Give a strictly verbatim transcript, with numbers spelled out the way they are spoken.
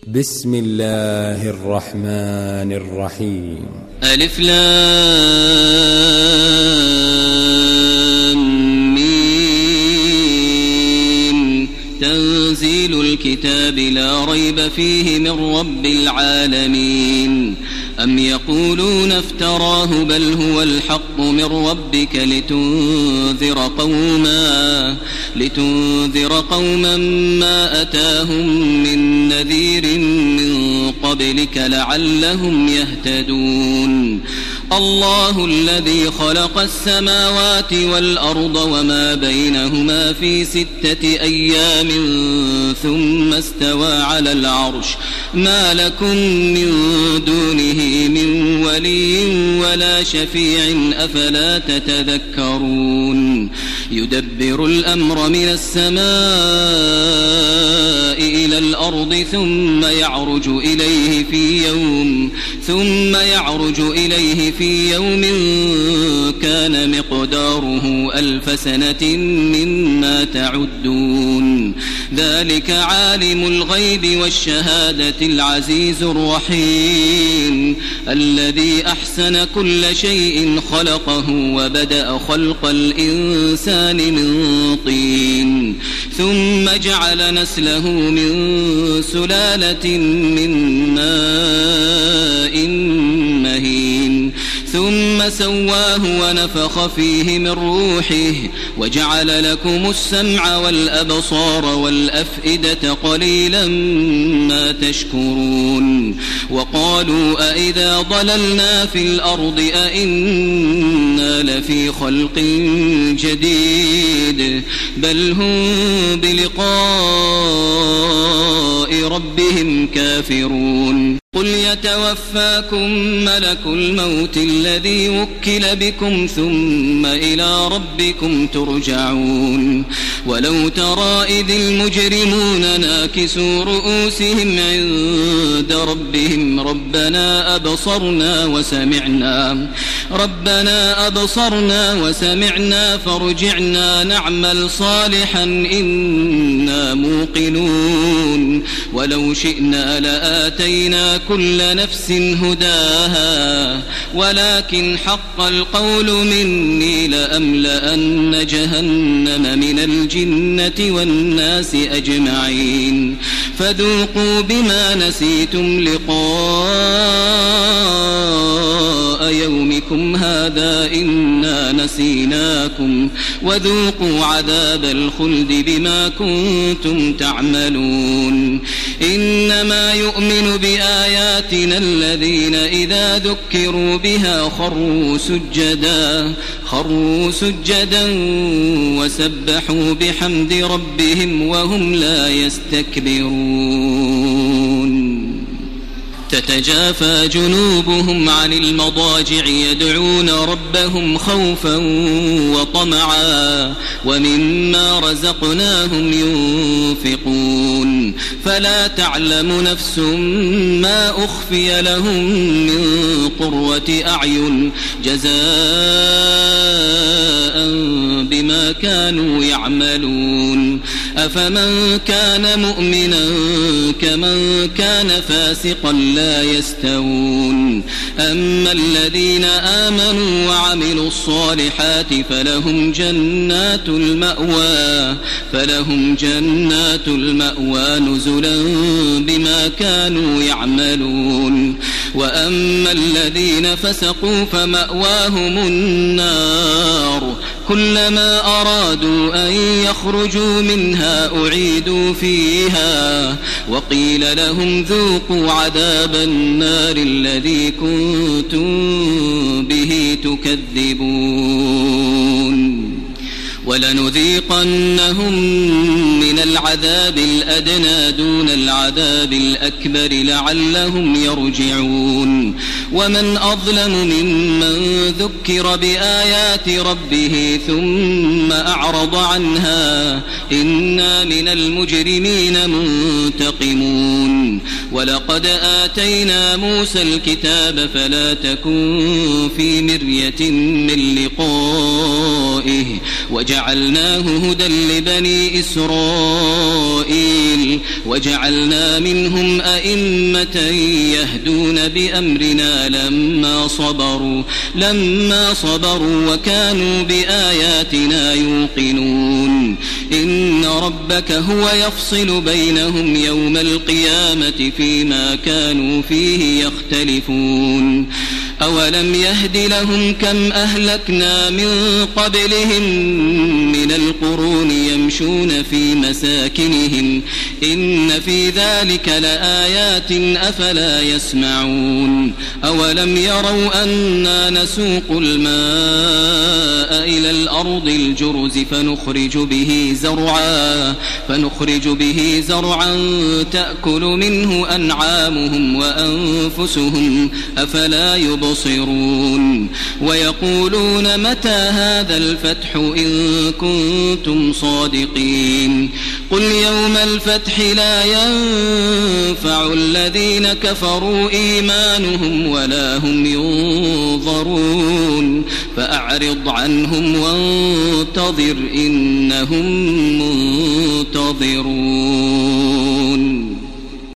بسم الله الرحمن الرحيم. ألف لام ميم. تنزيل الكتاب لا ريب فيه من رب العالمين. أم يقولون افتراه بل هو الحق من ربك لتنذر قوما لتنذر قوما ما أتاهم من نذير من قبلك لعلهم يهتدون. الله الذي خلق السماوات والأرض وما بينهما في ستة أيام ثم استوى على العرش ما لكم من دونه من ولي ولا شفيع أفلا تتذكرون. يدبر الأمر من السماء إلى الأرض ثم يعرج إليه في يوم ثم يعرج إليه في يوم كان مقداره ألف سنة مما تعدون. ذلك عالم الغيب والشهادة العزيز الرحيم الذي أحسن كل شيء خلقه وبدأ خلق الإنسان من طين ثم جعل نسله من سلالة من ماء مهين ثم سواه ونفخ فيه من روحه وجعل لكم السمع والأبصار والأفئدة قليلا ما تشكرون. وقالوا أئذا ضللنا في الأرض أئنا لفي خلق جديد بل هم بلقاء ربهم كافرون. قل يتوفاكم ملك الموت الذي وكل بكم ثم إلى ربكم ترجعون. ولو ترى إذ المجرمون ناكسوا رؤوسهم عند ربهم ربنا أبصرنا وسمعنا ربنا أبصرنا وسمعنا فارجعنا نعمل صالحا إنا موقنون. ولو شئنا لآتينا كل نفس هداها ولكن حق القول مني لأملأن جهنم من الجنة والناس أجمعين. فذوقوا بما نسيتم لقاء يومكم هذا إنا نسيناكم وذوقوا عذاب الخلد بما كنتم تعملون. إنما يؤمن بآياتنا الذين إذا ذكروا بها خروا سجدا خروا سجدا وسبحوا بحمد ربهم وهم لا يستكبرون. تتجافى جنوبهم عن المضاجع يدعون ربهم خوفا وطمعا ومما رزقناهم ينفقون. فلا تعلم نفس ما أخفي لهم من قرة أعين جزاء بما كانوا يعملون. أفمن كان مؤمنا كمن كان فاسقا لا يستوون. أما الذين آمنوا وعملوا الصالحات فلهم جنات المأوى فلهم جنات المأوى نزلا بما كانوا يعملون. وأما الذين فسقوا فمأواهم النار كلما أرادوا أن يخرجوا منها أعيدوا فيها وقيل لهم ذوقوا عذاب النار الذي كنتم به تكذبون. ولنذيقنهم من العذاب الأدنى دون العذاب الأكبر لعلهم يرجعون. ومن أظلم ممن ذكر بآيات ربه ثم أعرض عنها إنا من المجرمين منتقمون. ولقد آتينا موسى الكتاب فلا تكن في مرية من لقائه وجعلناه هدى لبني إسرائيل وجعلنا منهم أئمة يهدون بأمرنا لما صبروا لما صبروا وكانوا بآياتنا يوقنون إن ربك هو يفصل بينهم يوم القيامة فيما كانوا فيه يختلفون أولم يهد لهم كم أهلكنا من قبلهم من القرون يمشون في مساكنهم إن في ذلك لآيات أفلا يسمعون أولم يروا أنا نسوق الماء إلى الأرض الجرز فنخرج به زرعا فنخرج به زرعا تأكل منه أنعامهم وأنفسهم أفلا يبصرون يبصرون ويقولون متى هذا الفتح إن كنتم صادقين قل يوم الفتح لا ينفع الذين كفروا إيمانهم ولا هم ينظرون فأعرض عنهم وانتظر إنهم منتظرون.